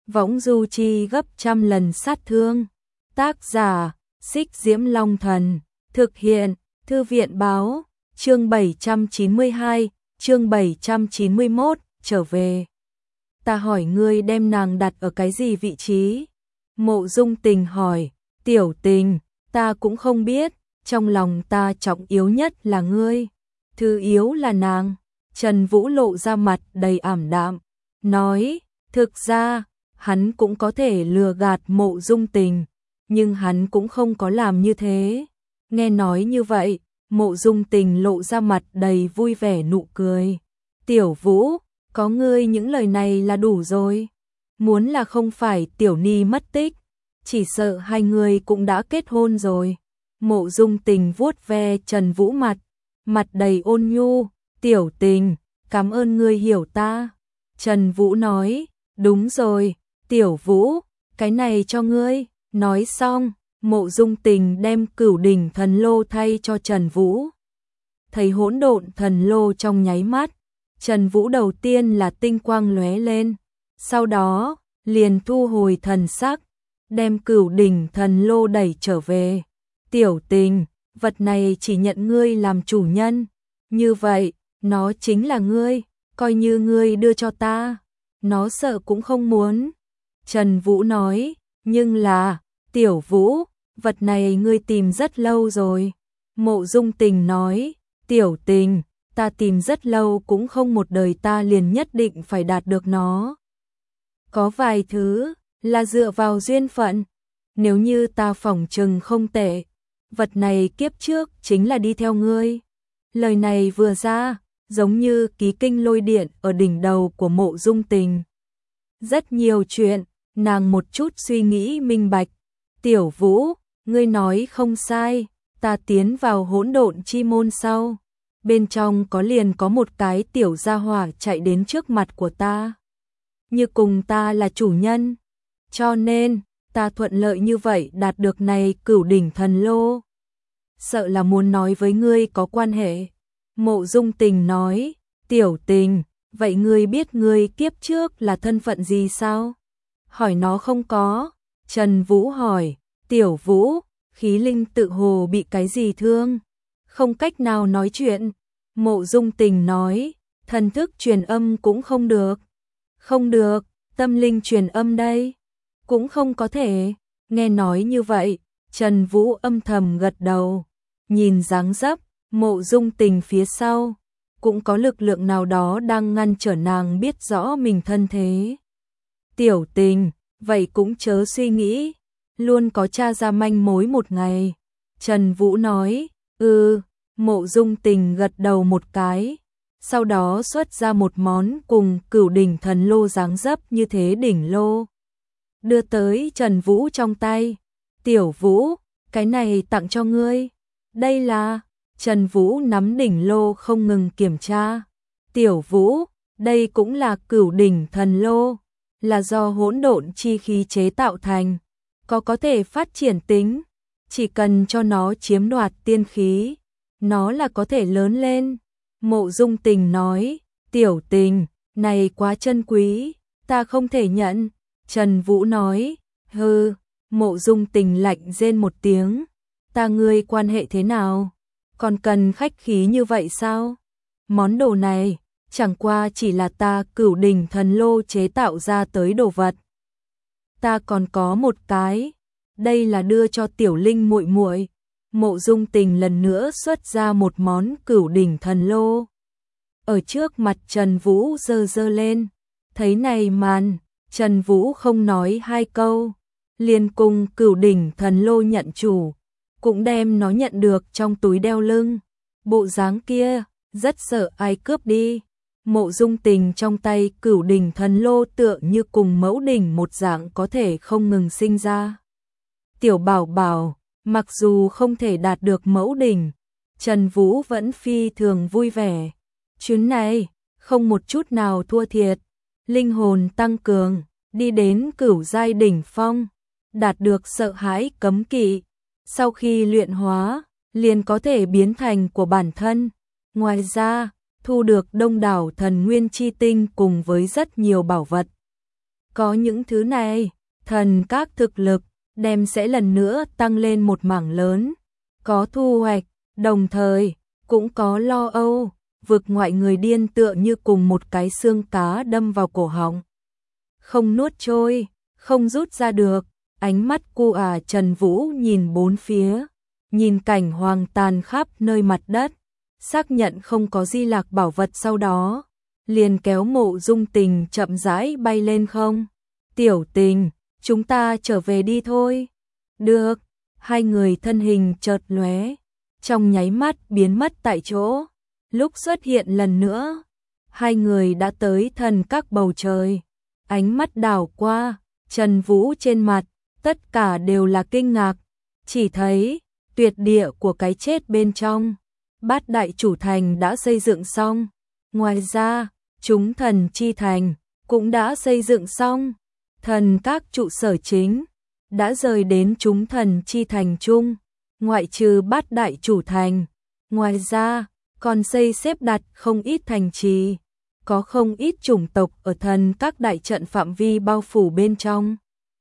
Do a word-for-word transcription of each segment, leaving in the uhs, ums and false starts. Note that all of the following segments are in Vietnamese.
võng du chi gấp trăm lần sát thương. Tác giả, Xích Diễm Long Thần. Thực hiện, Thư viện Báo. Chương bảy trăm chín mươi hai, chương bảy trăm chín mươi mốt, trở về. Ta hỏi ngươi đem nàng đặt ở cái gì vị trí? Mộ Dung Tình hỏi. Tiểu Tình, ta cũng không biết, trong lòng ta trọng yếu nhất là ngươi, thứ yếu là nàng. Trần Vũ lộ ra mặt đầy ảm đạm, nói, thực ra, hắn cũng có thể lừa gạt Mộ Dung Tình, nhưng hắn cũng không có làm như thế. Nghe nói như vậy, Mộ Dung Tình lộ ra mặt đầy vui vẻ nụ cười. Tiểu Vũ, có ngươi những lời này là đủ rồi. Muốn là không phải Tiểu Ni mất tích, chỉ sợ hai người cũng đã kết hôn rồi. Mộ Dung Tình vuốt ve Trần Vũ mặt, mặt đầy ôn nhu. Tiểu Tình, cảm ơn ngươi hiểu ta. Trần Vũ nói, đúng rồi, Tiểu Vũ, cái này cho ngươi. Nói xong, Mộ Dung Tình đem Cửu Đỉnh Thần Lô thay cho Trần Vũ. Thấy hỗn độn thần lô trong nháy mắt, Trần Vũ đầu tiên là tinh quang lóe lên, sau đó liền thu hồi thần sắc, đem Cửu Đỉnh Thần Lô đẩy trở về. Tiểu Tình, vật này chỉ nhận ngươi làm chủ nhân, như vậy, nó chính là ngươi, coi như ngươi đưa cho ta, nó sợ cũng không muốn. Trần Vũ nói, nhưng là, Tiểu Vũ, vật này ngươi tìm rất lâu rồi. Mộ Dung Tình nói, Tiểu Tình, ta tìm rất lâu cũng không một đời ta liền nhất định phải đạt được nó. Có vài thứ là dựa vào duyên phận, nếu như ta phỏng chừng không tệ, vật này kiếp trước chính là đi theo ngươi. Lời này vừa ra, giống như ký kinh lôi điện ở đỉnh đầu của Mộ Dung Tình. Rất nhiều chuyện, nàng một chút suy nghĩ minh bạch. Tiểu Vũ, ngươi nói không sai, ta tiến vào hỗn độn chi môn sau, bên trong có liền có một cái tiểu gia hỏa chạy đến trước mặt của ta, như cùng ta là chủ nhân, cho nên ta thuận lợi như vậy đạt được này Cửu Đỉnh Thần Lô. Sợ là muốn nói với ngươi có quan hệ. Mộ Dung Tình nói, Tiểu Tình, vậy ngươi biết ngươi kiếp trước là thân phận gì sao? Hỏi nó không có. Trần Vũ hỏi, Tiểu Vũ, khí linh tự hồ bị cái gì thương? Không cách nào nói chuyện. Mộ Dung Tình nói, thần thức truyền âm cũng không được. Không được, tâm linh truyền âm đây. Cũng không có thể. Nghe nói như vậy, Trần Vũ âm thầm gật đầu. Nhìn dáng dấp, Mộ Dung Tình phía sau, cũng có lực lượng nào đó đang ngăn trở nàng biết rõ mình thân thế. Tiểu Tình, vậy cũng chớ suy nghĩ, luôn có tra ra manh mối một ngày. Trần Vũ nói, ừ, Mộ Dung Tình gật đầu một cái, sau đó xuất ra một món cùng Cửu Đỉnh Thần Lô dáng dấp như thế đỉnh lô. Đưa tới Trần Vũ trong tay. Tiểu Vũ, cái này tặng cho ngươi. Đây là... Trần Vũ nắm đỉnh lô không ngừng kiểm tra. Tiểu Vũ, đây cũng là Cửu Đỉnh Thần Lô, là do hỗn độn chi khí chế tạo thành, có có thể phát triển tính, chỉ cần cho nó chiếm đoạt tiên khí, nó là có thể lớn lên. Mộ Dung Tình nói, Tiểu Tình, này quá chân quý, ta không thể nhận. Trần Vũ nói, hừ. Mộ Dung Tình lạnh rên một tiếng, ta ngươi quan hệ thế nào? Còn cần khách khí như vậy sao? Món đồ này, chẳng qua chỉ là ta Cửu Đỉnh Thần Lô chế tạo ra tới đồ vật. Ta còn có một cái, đây là đưa cho Tiểu Linh muội muội. Mộ Dung Tình lần nữa xuất ra một món Cửu Đỉnh Thần Lô. Ở trước mặt Trần Vũ giơ giơ lên, thấy này màn, Trần Vũ không nói hai câu, liền cùng Cửu Đỉnh Thần Lô nhận chủ, cũng đem nó nhận được trong túi đeo lưng. Bộ dáng kia, rất sợ ai cướp đi. Mộ Dung Tình trong tay Cửu Đỉnh Thần Lô tựa như cùng mẫu đỉnh một dạng có thể không ngừng sinh ra. Tiểu Bảo Bảo, mặc dù không thể đạt được mẫu đỉnh, Trần Vũ vẫn phi thường vui vẻ. Chuyến này, không một chút nào thua thiệt, linh hồn tăng cường, đi đến cửu giai đỉnh phong, đạt được sợ hãi cấm kỵ. Sau khi luyện hóa, liền có thể biến thành của bản thân. Ngoài ra, thu được đông đảo thần nguyên chi tinh cùng với rất nhiều bảo vật. Có những thứ này, thần các thực lực đem sẽ lần nữa tăng lên một mảng lớn, có thu hoạch, đồng thời cũng có lo âu, vực ngoại người điên tựa như cùng một cái xương cá đâm vào cổ họng. Không nuốt trôi, không rút ra được, ánh mắt cu à Trần Vũ nhìn bốn phía, nhìn cảnh hoang tàn khắp nơi mặt đất, xác nhận không có di lạc bảo vật sau đó, liền kéo Mộ Dung Tình chậm rãi bay lên không. Tiểu Tình, chúng ta trở về đi thôi. Được, hai người thân hình chợt lóe, trong nháy mắt biến mất tại chỗ. Lúc xuất hiện lần nữa, hai người đã tới thần các bầu trời. Ánh mắt đảo qua, Trần Vũ trên mặt, tất cả đều là kinh ngạc. Chỉ thấy, tuyệt địa của cái chết bên trong, Bát Đại Chủ Thành đã xây dựng xong. Ngoài ra, chúng thần chi thành cũng đã xây dựng xong. Thần các trụ sở chính đã rời đến chúng thần chi thành chung, ngoại trừ Bát Đại Chủ Thành. Ngoài ra, còn xây xếp đặt không ít thành trì, có không ít chủng tộc ở thần các đại trận phạm vi bao phủ bên trong.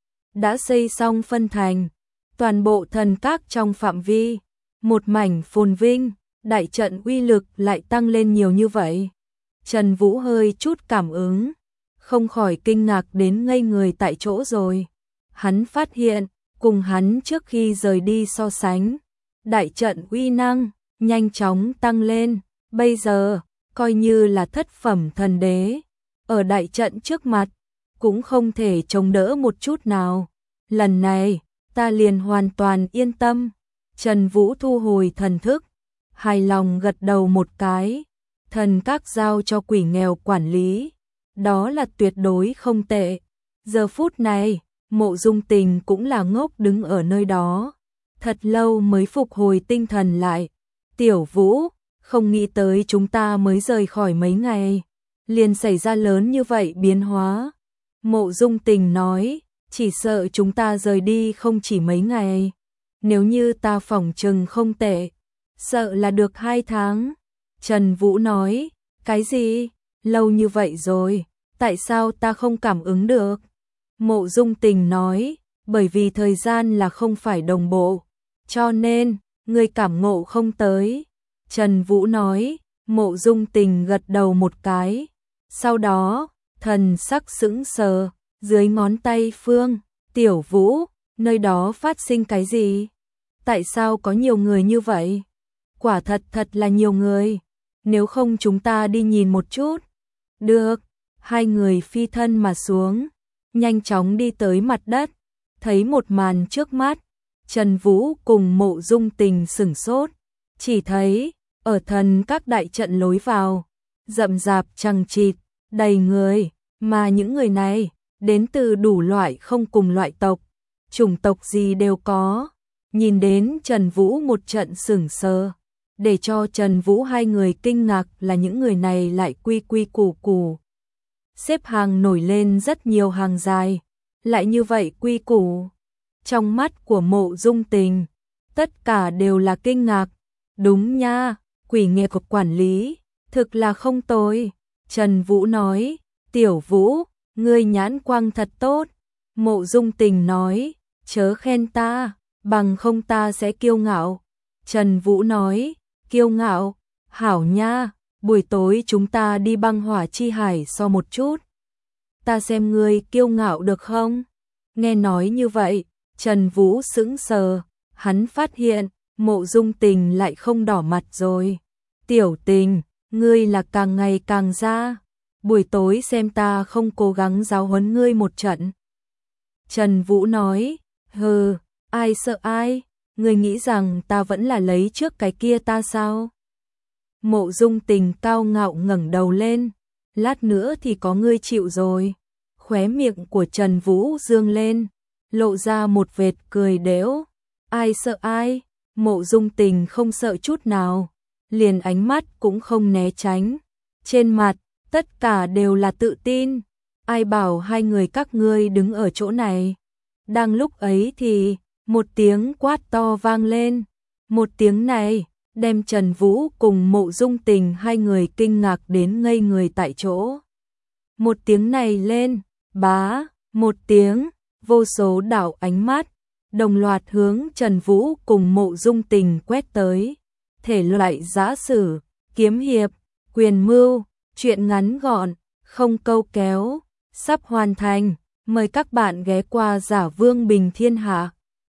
Đã xây xong phân thành, toàn bộ thần các trong phạm vi, một mảnh phồn vinh, đại trận uy lực lại tăng lên nhiều như vậy. Trần Vũ hơi chút cảm ứng, không khỏi kinh ngạc đến ngây người tại chỗ rồi. Hắn phát hiện, cùng hắn trước khi rời đi so sánh, đại trận uy năng nhanh chóng tăng lên, bây giờ coi như là thất phẩm thần đế, ở đại trận trước mặt cũng không thể chống đỡ một chút nào. Lần này, ta liền hoàn toàn yên tâm. Trần Vũ thu hồi thần thức, hài lòng gật đầu một cái. Thần các giao cho quỷ nghèo quản lý, đó là tuyệt đối không tệ. Giờ phút này, Mộ Dung Tình cũng là ngốc đứng ở nơi đó, thật lâu mới phục hồi tinh thần lại. Tiểu Vũ, không nghĩ tới chúng ta mới rời khỏi mấy ngày, liền xảy ra lớn như vậy biến hóa. Mộ Dung Tình nói, chỉ sợ chúng ta rời đi không chỉ mấy ngày, nếu như ta phỏng chừng không tệ, sợ là được hai tháng. Trần Vũ nói, cái gì? Lâu như vậy rồi, tại sao ta không cảm ứng được? Mộ Dung Tình nói, bởi vì thời gian là không phải đồng bộ, cho nên, người cảm ngộ không tới. Trần Vũ nói, Mộ Dung Tình gật đầu một cái, sau đó, thần sắc sững sờ, dưới ngón tay phương, Tiểu Vũ, nơi đó phát sinh cái gì? Tại sao có nhiều người như vậy? Quả thật thật là nhiều người, nếu không chúng ta đi nhìn một chút. Được, hai người phi thân mà xuống, nhanh chóng đi tới mặt đất, thấy một màn trước mắt, Trần Vũ cùng Mộ Dung Tình sửng sốt, chỉ thấy, ở thần các đại trận lối vào, rậm rạp chằng chịt, đầy người, mà những người này, đến từ đủ loại không cùng loại tộc, chủng tộc gì đều có. Nhìn đến Trần Vũ một trận sửng sờ, để cho Trần Vũ hai người kinh ngạc là những người này lại quy quy củ củ. Xếp hàng nổi lên rất nhiều hàng dài, lại như vậy quy củ. Trong mắt của Mộ Dung Tình, tất cả đều là kinh ngạc. Đúng nha, quỷ nghệ của quản lý, thực là không tồi. Trần Vũ nói, Tiểu Vũ, ngươi nhãn quang thật tốt. Mộ Dung Tình nói, chớ khen ta, bằng không ta sẽ kiêu ngạo. Trần Vũ nói, kiêu ngạo, hảo nha, buổi tối chúng ta đi băng hỏa chi hải so một chút. Ta xem ngươi kiêu ngạo được không? Nghe nói như vậy, Trần Vũ sững sờ, hắn phát hiện, Mộ Dung Tình lại không đỏ mặt rồi. Tiểu Tình, ngươi là càng ngày càng ra, buổi tối xem ta không cố gắng giáo huấn ngươi một trận. Trần Vũ nói, hừ, ai sợ ai, ngươi nghĩ rằng ta vẫn là lấy trước cái kia ta sao? Mộ Dung Tình cao ngạo ngẩng đầu lên, lát nữa thì có ngươi chịu rồi. Khóe miệng của Trần Vũ dương lên, lộ ra một vệt cười đễu. Ai sợ ai? Mộ Dung Tình không sợ chút nào, liền ánh mắt cũng không né tránh. Trên mặt, tất cả đều là tự tin. Ai bảo hai người các ngươi đứng ở chỗ này? Đang lúc ấy thì, một tiếng quát to vang lên. Một tiếng này, đem Trần Vũ cùng Mộ Dung Tình hai người kinh ngạc đến ngây người tại chỗ. Một tiếng này lên, bá, một tiếng, vô số đảo ánh mắt, đồng loạt hướng Trần Vũ cùng Mộ Dung Tình quét tới. Thể loại giã sử, kiếm hiệp, quyền mưu, truyện ngắn gọn, không câu kéo, sắp hoàn thành. Mời các bạn ghé qua Giả Vương Bình Thiên Hạ.